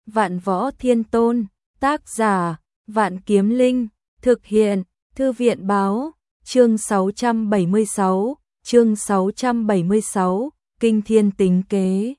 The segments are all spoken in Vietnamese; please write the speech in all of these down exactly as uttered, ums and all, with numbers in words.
Vạn Võ Thiên Tôn, tác giả, Vạn Kiếm Linh, thực hiện, Thư viện báo, chương sáu trăm bảy mươi sáu, chương sáu trăm bảy mươi sáu, Kinh Thiên Tính Kế.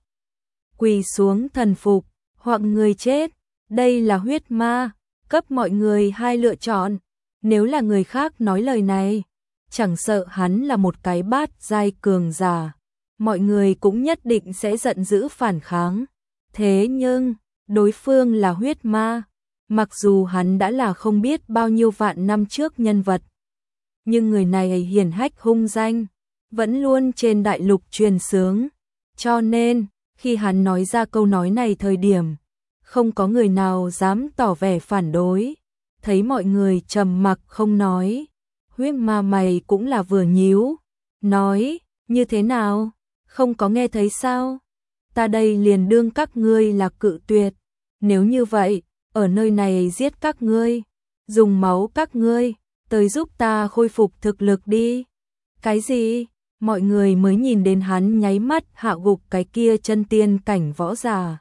Quỳ xuống thần phục, hoặc người chết, đây là huyết ma, cấp mọi người hai lựa chọn, nếu là người khác nói lời này, chẳng sợ hắn là một cái bát giai cường giả, mọi người cũng nhất định sẽ giận dữ phản kháng. Thế nhưng, đối phương là huyết ma, mặc dù hắn đã là không biết bao nhiêu vạn năm trước nhân vật, nhưng người này hiển hách hung danh, vẫn luôn trên đại lục truyền xướng, cho nên, khi hắn nói ra câu nói này thời điểm, không có người nào dám tỏ vẻ phản đối, thấy mọi người trầm mặc không nói, huyết ma mày cũng là vừa nhíu, nói, như thế nào, không có nghe thấy sao? Ta đây liền đương các ngươi là cự tuyệt, nếu như vậy, ở nơi này giết các ngươi, dùng máu các ngươi, tới giúp ta khôi phục thực lực đi. Cái gì? Mọi người mới nhìn đến hắn nháy mắt hạ gục cái kia chân tiên cảnh võ giả.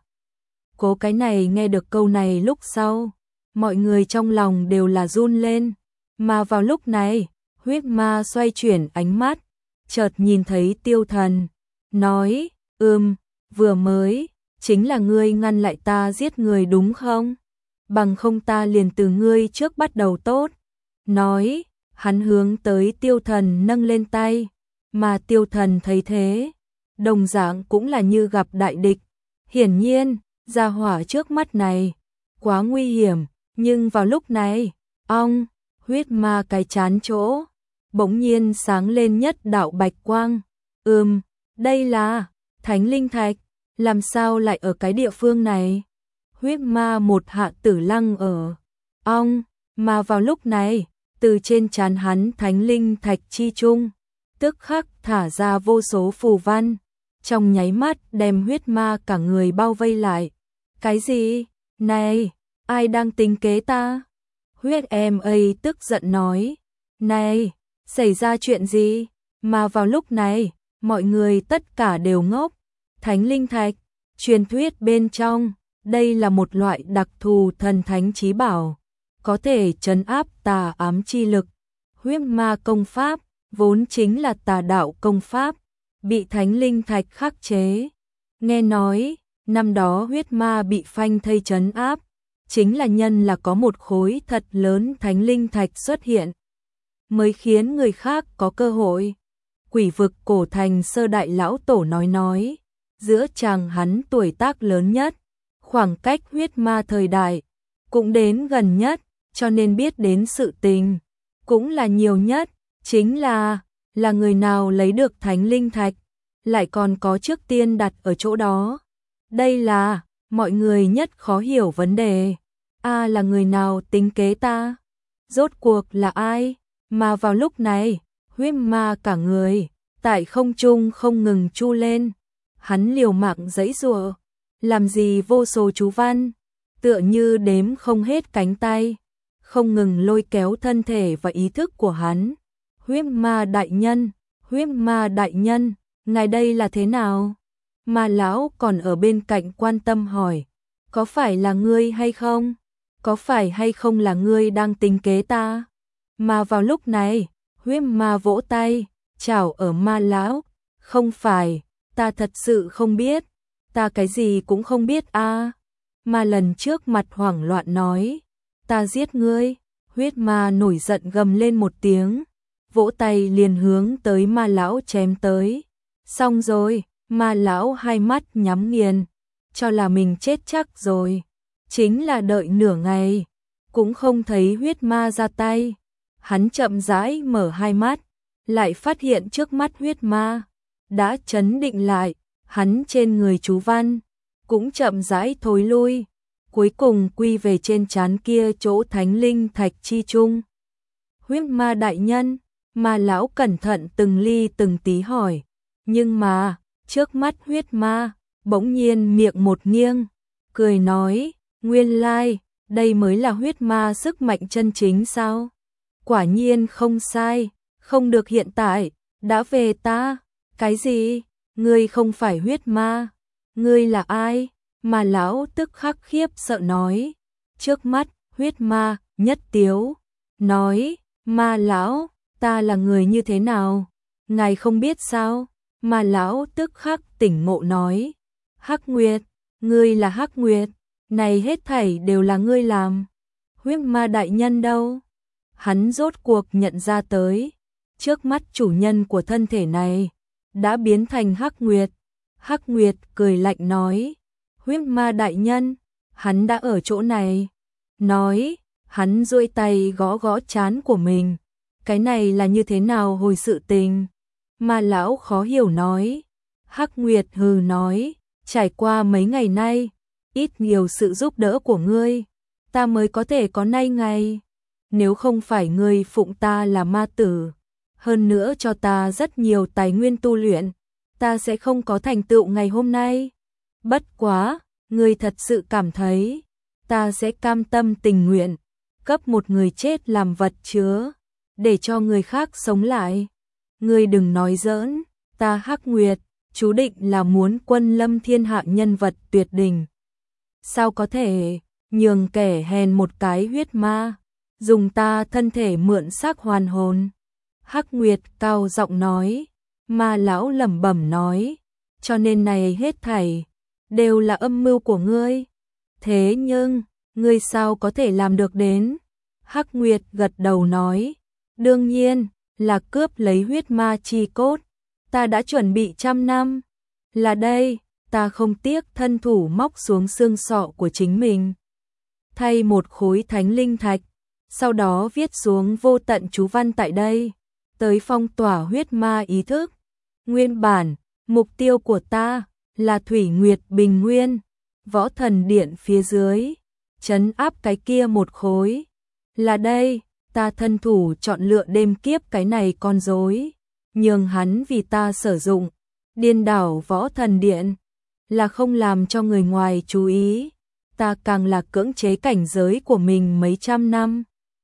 Cố cái này nghe được câu này lúc sau, mọi người trong lòng đều là run lên, mà vào lúc này, huyết ma xoay chuyển ánh mắt, chợt nhìn thấy Tiêu Thần, nói, ừm, vừa mới, chính là ngươi ngăn lại ta giết người đúng không? Bằng không ta liền từ ngươi trước bắt đầu tốt. Nói, hắn hướng tới Tiêu Thần nâng lên tay, mà Tiêu Thần thấy thế, đồng dạng cũng là như gặp đại địch. Hiển nhiên, gia hỏa trước mắt này, quá nguy hiểm, nhưng vào lúc này, ong, huyết ma cái chán chỗ, bỗng nhiên sáng lên nhất đạo bạch quang. Ừm, đây là Thánh Linh Thạch, làm sao lại ở cái địa phương này? Huyết ma một hạ tử lăng ở, ong, mà vào lúc này, từ trên trán hắn Thánh Linh Thạch chi trung, tức khắc thả ra vô số phù văn, trong nháy mắt đem huyết ma cả người bao vây lại. Cái gì? Này, ai đang tính kế ta? Huyết em ấy tức giận nói, này, xảy ra chuyện gì? Mà vào lúc này, mọi người tất cả đều ngốc. Thánh Linh Thạch, truyền thuyết bên trong, đây là một loại đặc thù thần thánh chí bảo, có thể trấn áp tà ám chi lực. Huyết ma công pháp, vốn chính là tà đạo công pháp, bị Thánh Linh Thạch khắc chế. Nghe nói, năm đó huyết ma bị phanh thây trấn áp, chính là nhân là có một khối thật lớn Thánh Linh Thạch xuất hiện, mới khiến người khác có cơ hội. Quỷ vực cổ thành sơ đại lão tổ nói nói, giữa chàng hắn tuổi tác lớn nhất, khoảng cách huyết ma thời đại, cũng đến gần nhất, cho nên biết đến sự tình, cũng là nhiều nhất, chính là, là người nào lấy được Thánh Linh Thạch, lại còn có trước tiên đặt ở chỗ đó. Đây là, mọi người nhất khó hiểu vấn đề. A là người nào tính kế ta? Rốt cuộc là ai? Mà vào lúc này, huyết ma cả người, tại không trung không ngừng chu lên. Hắn liều mạng giãy giụa, làm gì vô số chú văn, tựa như đếm không hết cánh tay, không ngừng lôi kéo thân thể và ý thức của hắn. Huyết ma đại nhân, huyết ma đại nhân, ngài đây là thế nào? Ma lão còn ở bên cạnh quan tâm hỏi, có phải là ngươi hay không? Có phải hay không là ngươi đang tính kế ta? Mà vào lúc này, huyết ma vỗ tay, chào ở ma lão, không phải, ta thật sự không biết, ta cái gì cũng không biết a. À. Mà lần trước mặt hoảng loạn nói, ta giết ngươi. Huyết ma nổi giận gầm lên một tiếng, vỗ tay liền hướng tới ma lão chém tới. Xong rồi, ma lão hai mắt nhắm nghiền, cho là mình chết chắc rồi. Chính là đợi nửa ngày, cũng không thấy huyết ma ra tay. Hắn chậm rãi mở hai mắt, lại phát hiện trước mắt huyết ma đã chấn định lại, hắn trên người chú văn cũng chậm rãi thối lui, cuối cùng quy về trên trán kia chỗ Thánh Linh Thạch chi trung. Huyết ma đại nhân, ma lão cẩn thận từng ly từng tí hỏi, nhưng mà, trước mắt huyết ma, bỗng nhiên miệng một nghiêng, cười nói, nguyên lai, đây mới là huyết ma sức mạnh chân chính sao? Quả nhiên không sai, không được hiện tại, đã về ta. Cái gì? Ngươi không phải huyết ma, ngươi là ai? Ma lão tức khắc khiếp sợ nói. Trước mắt, huyết ma, nhất tiếu. Nói, ma lão, ta là người như thế nào? Ngài không biết sao? Ma lão tức khắc tỉnh ngộ nói. Hắc Nguyệt, ngươi là Hắc Nguyệt, này hết thảy đều là ngươi làm. Huyết ma đại nhân đâu? Hắn rốt cuộc nhận ra tới. Trước mắt chủ nhân của thân thể này đã biến thành Hắc Nguyệt. Hắc Nguyệt cười lạnh nói. Huyết ma đại nhân, hắn đã ở chỗ này. Nói, hắn duỗi tay gõ gõ trán của mình. Cái này là như thế nào hồi sự tình? Ma lão khó hiểu nói. Hắc Nguyệt hừ nói, trải qua mấy ngày nay, ít nhiều sự giúp đỡ của ngươi, ta mới có thể có nay ngày. Nếu không phải ngươi phụng ta là ma tử, hơn nữa cho ta rất nhiều tài nguyên tu luyện, ta sẽ không có thành tựu ngày hôm nay. Bất quá, ngươi thật sự cảm thấy, ta sẽ cam tâm tình nguyện, cấp một người chết làm vật chứa, để cho người khác sống lại. Ngươi đừng nói giỡn, ta Hắc Nguyệt, chú định là muốn quân lâm thiên hạ nhân vật tuyệt đỉnh. Sao có thể, nhường kẻ hèn một cái huyết ma, dùng ta thân thể mượn xác hoàn hồn. Hắc Nguyệt cao giọng nói, ma lão lẩm bẩm nói, cho nên này hết thảy, đều là âm mưu của ngươi. Thế nhưng, ngươi sao có thể làm được đến? Hắc Nguyệt gật đầu nói, đương nhiên, là cướp lấy huyết ma chi cốt, ta đã chuẩn bị trăm năm. Là đây, ta không tiếc thân thủ móc xuống xương sọ của chính mình, thay một khối thánh linh thạch, sau đó viết xuống vô tận chú văn tại đây, tới phong tỏa huyết ma ý thức. Nguyên bản, mục tiêu của ta là Thủy Nguyệt Bình Nguyên, Võ Thần Điện phía dưới, trấn áp cái kia một khối. Là đây, ta thân thủ chọn lựa đêm kiếp cái này con rối, nhường hắn vì ta sử dụng, điên đảo Võ Thần Điện, là không làm cho người ngoài chú ý, ta càng là cưỡng chế cảnh giới của mình mấy trăm năm.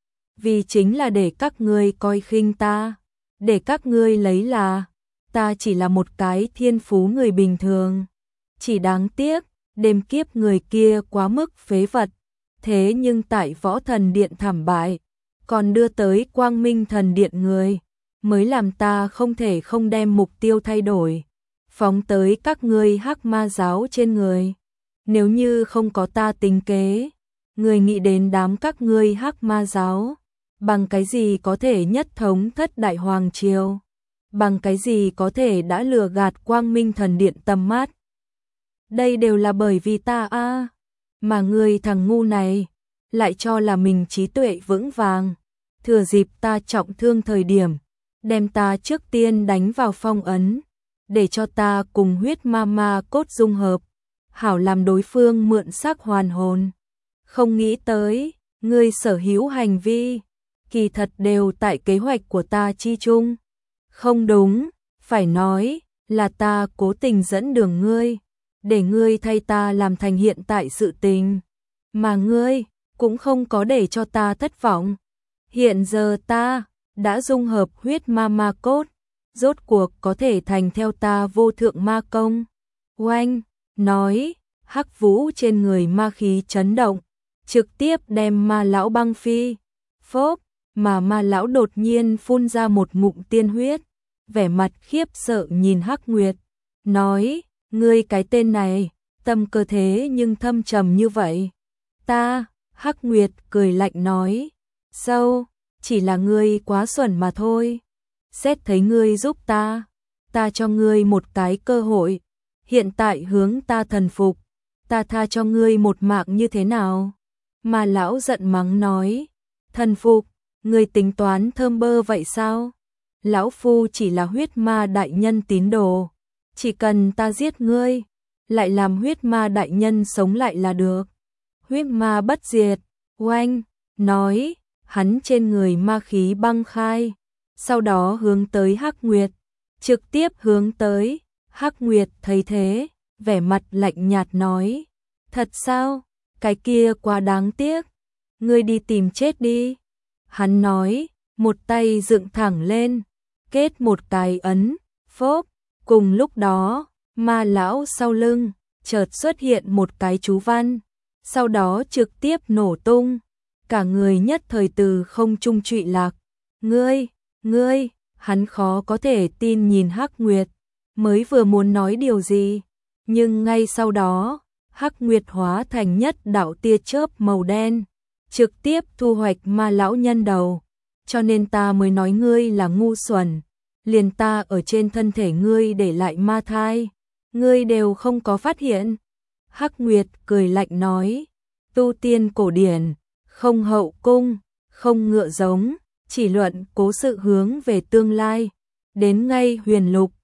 Vì chính là để các ngươi coi khinh ta, để các ngươi lấy là ta chỉ là một cái thiên phú người bình thường. Chỉ đáng tiếc, đêm kiếp người kia quá mức phế vật, thế nhưng tại Võ Thần Điện thảm bại, còn đưa tới Quang Minh Thần Điện người, mới làm ta không thể không đem mục tiêu thay đổi, phóng tới các ngươi Hắc Ma giáo trên người. Nếu như không có ta tính kế, người nghĩ đến đám các ngươi Hắc Ma giáo, bằng cái gì có thể nhất thống thất đại hoàng triều, bằng cái gì có thể đã lừa gạt Quang Minh Thần Điện tầm mắt. Đây đều là bởi vì ta a, à, mà ngươi thằng ngu này lại cho là mình trí tuệ vững vàng, thừa dịp ta trọng thương thời điểm, đem ta trước tiên đánh vào phong ấn, để cho ta cùng huyết ma ma cốt dung hợp, hảo làm đối phương mượn xác hoàn hồn. Không nghĩ tới, ngươi sở hữu hành vi, kỳ thật đều tại kế hoạch của ta chi chung. Không đúng, phải nói, là ta cố tình dẫn đường ngươi, để ngươi thay ta làm thành hiện tại sự tình. Mà ngươi, cũng không có để cho ta thất vọng. Hiện giờ ta, đã dung hợp huyết ma ma cốt, rốt cuộc có thể thành theo ta vô thượng ma công. Oanh, nói, hắc vũ trên người ma khí chấn động, trực tiếp đem ma lão băng phi. Phốp, mà ma lão đột nhiên phun ra một ngụm tiên huyết, vẻ mặt khiếp sợ nhìn Hắc Nguyệt, nói, ngươi cái tên này, tâm cơ thế nhưng thâm trầm như vậy. Ta, Hắc Nguyệt cười lạnh nói, sâu, chỉ là ngươi quá xuẩn mà thôi. Xét thấy ngươi giúp ta, ta cho ngươi một cái cơ hội, hiện tại hướng ta thần phục, ta tha cho ngươi một mạng như thế nào? Mà lão giận mắng nói, thần phục, ngươi tính toán thơm bơ vậy sao? Lão phu chỉ là huyết ma đại nhân tín đồ, chỉ cần ta giết ngươi, lại làm huyết ma đại nhân sống lại là được. Huyết ma bất diệt, oanh, nói, hắn trên người ma khí băng khai, sau đó hướng tới Hắc Nguyệt, trực tiếp hướng tới. Hắc Nguyệt thấy thế, vẻ mặt lạnh nhạt nói, thật sao, cái kia quá đáng tiếc, ngươi đi tìm chết đi. Hắn nói, một tay dựng thẳng lên, kết một cái ấn, phốp, cùng lúc đó, ma lão sau lưng, chợt xuất hiện một cái chú văn, sau đó trực tiếp nổ tung, cả người nhất thời từ không trung trụy lạc. Ngươi, ngươi, hắn khó có thể tin nhìn Hắc Nguyệt, mới vừa muốn nói điều gì, nhưng ngay sau đó, Hắc Nguyệt hóa thành nhất đạo tia chớp màu đen, trực tiếp thu hoạch ma lão nhân đầu, cho nên ta mới nói ngươi là ngu xuẩn, liền ta ở trên thân thể ngươi để lại ma thai, ngươi đều không có phát hiện. Hắc Nguyệt cười lạnh nói, tu tiên cổ điển, không hậu cung, không ngựa giống, chỉ luận cố sự hướng về tương lai, đến ngay huyền lục,